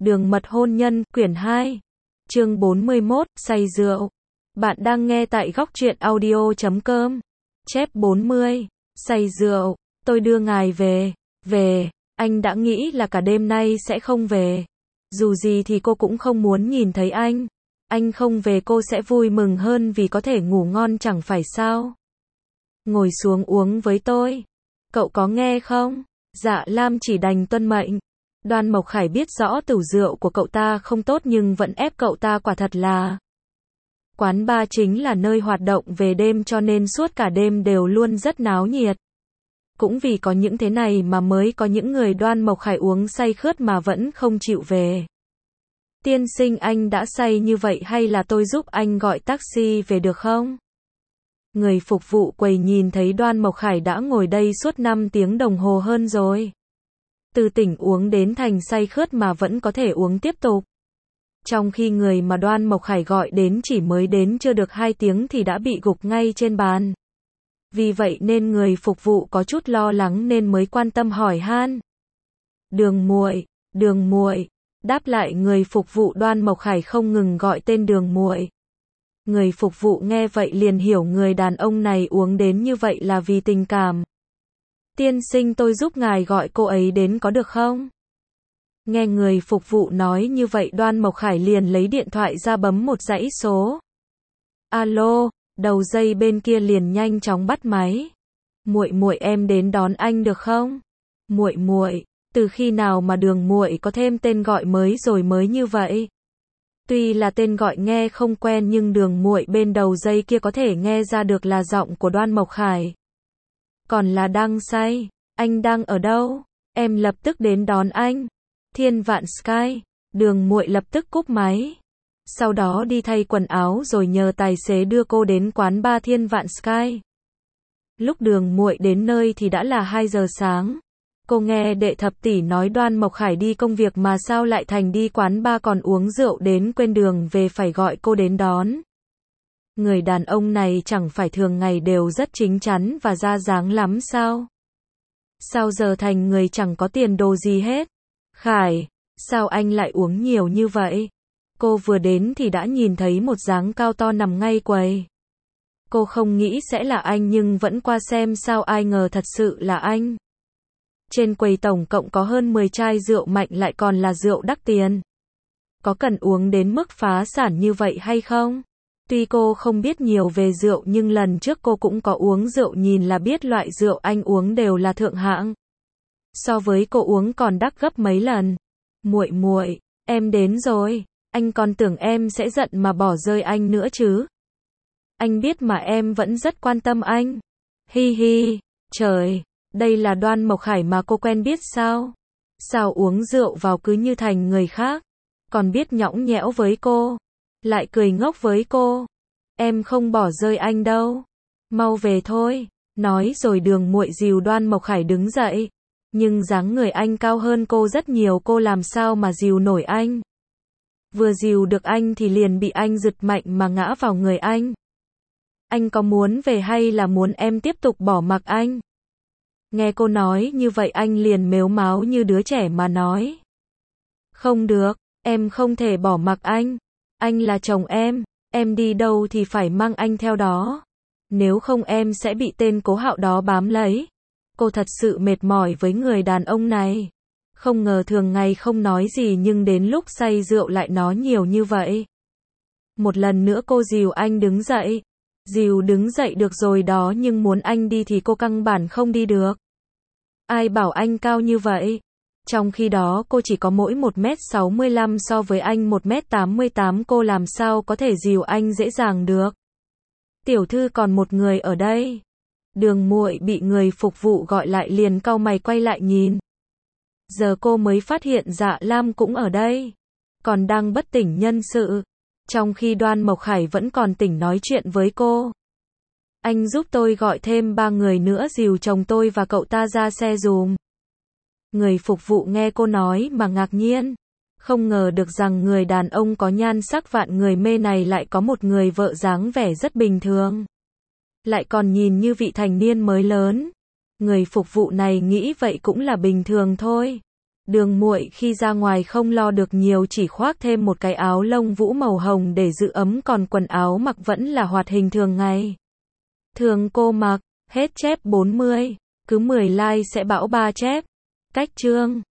Đường mật hôn nhân, quyển 2. Chương 41, say rượu. Bạn đang nghe tại góc truyện audio.com. Chép 40. Say rượu. Tôi đưa ngài về. Về. Anh đã nghĩ là cả đêm nay sẽ không về. Dù gì thì cô cũng không muốn nhìn thấy anh. Anh không về cô sẽ vui mừng hơn vì có thể ngủ ngon chẳng phải sao. Ngồi xuống uống với tôi. Cậu có nghe không? Dạ Lam chỉ đành tuân mệnh. Đoan Mộc Khải biết rõ tửu rượu của cậu ta không tốt nhưng vẫn ép cậu ta, quả thật là. Quán bar chính là nơi hoạt động về đêm cho nên suốt cả đêm đều luôn rất náo nhiệt. Cũng vì có những thế này mà mới có những người Đoan Mộc Khải uống say khướt mà vẫn không chịu về. Tiên sinh, anh đã say như vậy hay là tôi giúp anh gọi taxi về được không? Người phục vụ quầy nhìn thấy Đoan Mộc Khải đã ngồi đây suốt 5 tiếng đồng hồ hơn rồi. Từ tỉnh uống đến thành say khướt mà vẫn có thể uống tiếp tục. Trong khi người mà Đoan Mộc Khải gọi đến chỉ mới đến chưa được 2 tiếng thì đã bị gục ngay trên bàn. Vì vậy nên người phục vụ có chút lo lắng nên mới quan tâm hỏi han. Đường muội, đáp lại người phục vụ Đoan Mộc Khải không ngừng gọi tên đường muội. Người phục vụ nghe vậy liền hiểu người đàn ông này uống đến như vậy là vì tình cảm. Tiên sinh, tôi giúp ngài gọi cô ấy đến có được không? Nghe người phục vụ nói như vậy Đoan Mộc Khải liền lấy điện thoại ra bấm một dãy số. Alo, đầu dây bên kia liền nhanh chóng bắt máy. Muội, em đến đón anh được không? Muội, từ khi nào mà đường muội có thêm tên gọi mới rồi mới như vậy? Tuy là tên gọi nghe không quen nhưng đường muội bên đầu dây kia có thể nghe ra được là giọng của Đoan Mộc Khải. Còn là đang say. Anh đang ở đâu? Em lập tức đến đón anh. Thiên Vạn Sky. Đường muội lập tức cúp máy. Sau đó đi thay quần áo rồi nhờ tài xế đưa cô đến quán bar Thiên Vạn Sky. Lúc đường muội đến nơi thì đã là 2 giờ sáng. Cô nghe đệ thập tỷ nói Đoan Mộc Khải đi công việc mà sao lại thành đi quán bar còn uống rượu đến quên đường về phải gọi cô đến đón. Người đàn ông này chẳng phải thường ngày đều rất chính chắn và ra dáng lắm sao? Sao giờ thành người chẳng có tiền đồ gì hết? Khải, sao anh lại uống nhiều như vậy? Cô vừa đến thì đã nhìn thấy một dáng cao to nằm ngay quầy. Cô không nghĩ sẽ là anh nhưng vẫn qua xem sao ai ngờ thật sự là anh. Trên quầy tổng cộng có hơn 10 chai rượu mạnh lại còn là rượu đắt tiền. Có cần uống đến mức phá sản như vậy hay không? Tuy cô không biết nhiều về rượu nhưng lần trước cô cũng có uống rượu nhìn là biết loại rượu anh uống đều là thượng hạng. So với cô uống còn đắt gấp mấy lần. Muội, em đến rồi. Anh còn tưởng em sẽ giận mà bỏ rơi anh nữa chứ. Anh biết mà em vẫn rất quan tâm anh. Hi hi, trời, đây là Đoan Mộc Khải mà cô quen biết sao? Sao uống rượu vào cứ như thành người khác, còn biết nhõng nhẽo với cô, lại cười ngốc với cô. Em không bỏ rơi anh đâu. Mau về thôi. Nói rồi đường muội dìu Đoan Mộc Khải đứng dậy. Nhưng dáng người anh cao hơn cô rất nhiều, cô làm sao mà dìu nổi anh. Vừa dìu được anh thì liền bị anh giật mạnh mà ngã vào người anh. Anh có muốn về hay là muốn em tiếp tục bỏ mặc anh? Nghe cô nói như vậy anh liền mếu máo như đứa trẻ mà nói. Không được, em không thể bỏ mặc anh. Anh là chồng em đi đâu thì phải mang anh theo đó. Nếu không em sẽ bị tên Cố Hạo đó bám lấy. Cô thật sự mệt mỏi với người đàn ông này. Không ngờ thường ngày không nói gì nhưng đến lúc say rượu lại nói nhiều như vậy. Một lần nữa cô dìu anh đứng dậy. Dìu đứng dậy được rồi đó nhưng muốn anh đi thì cô căn bản không đi được. Ai bảo anh cao như vậy? Trong khi đó cô chỉ có mỗi 1m65 so với anh 1m88, cô làm sao có thể dìu anh dễ dàng được. Tiểu thư còn một người ở đây. Đường muội bị người phục vụ gọi lại liền cau mày quay lại nhìn. Giờ cô mới phát hiện Dạ Lam cũng ở đây. Còn đang bất tỉnh nhân sự. Trong khi Đoan Mộc Khải vẫn còn tỉnh nói chuyện với cô. Anh giúp tôi gọi thêm 3 người nữa dìu chồng tôi và cậu ta ra xe dùm. Người phục vụ nghe cô nói mà ngạc nhiên. Không ngờ được rằng người đàn ông có nhan sắc vạn người mê này lại có một người vợ dáng vẻ rất bình thường. Lại còn nhìn như vị thành niên mới lớn. Người phục vụ này nghĩ vậy cũng là bình thường thôi. Đường muội khi ra ngoài không lo được nhiều, chỉ khoác thêm một cái áo lông vũ màu hồng để giữ ấm, còn quần áo mặc vẫn là hoạt hình thường ngày. Thường cô mặc. Hết chép 40. Cứ 10 like sẽ bão 3 chép. Cách chương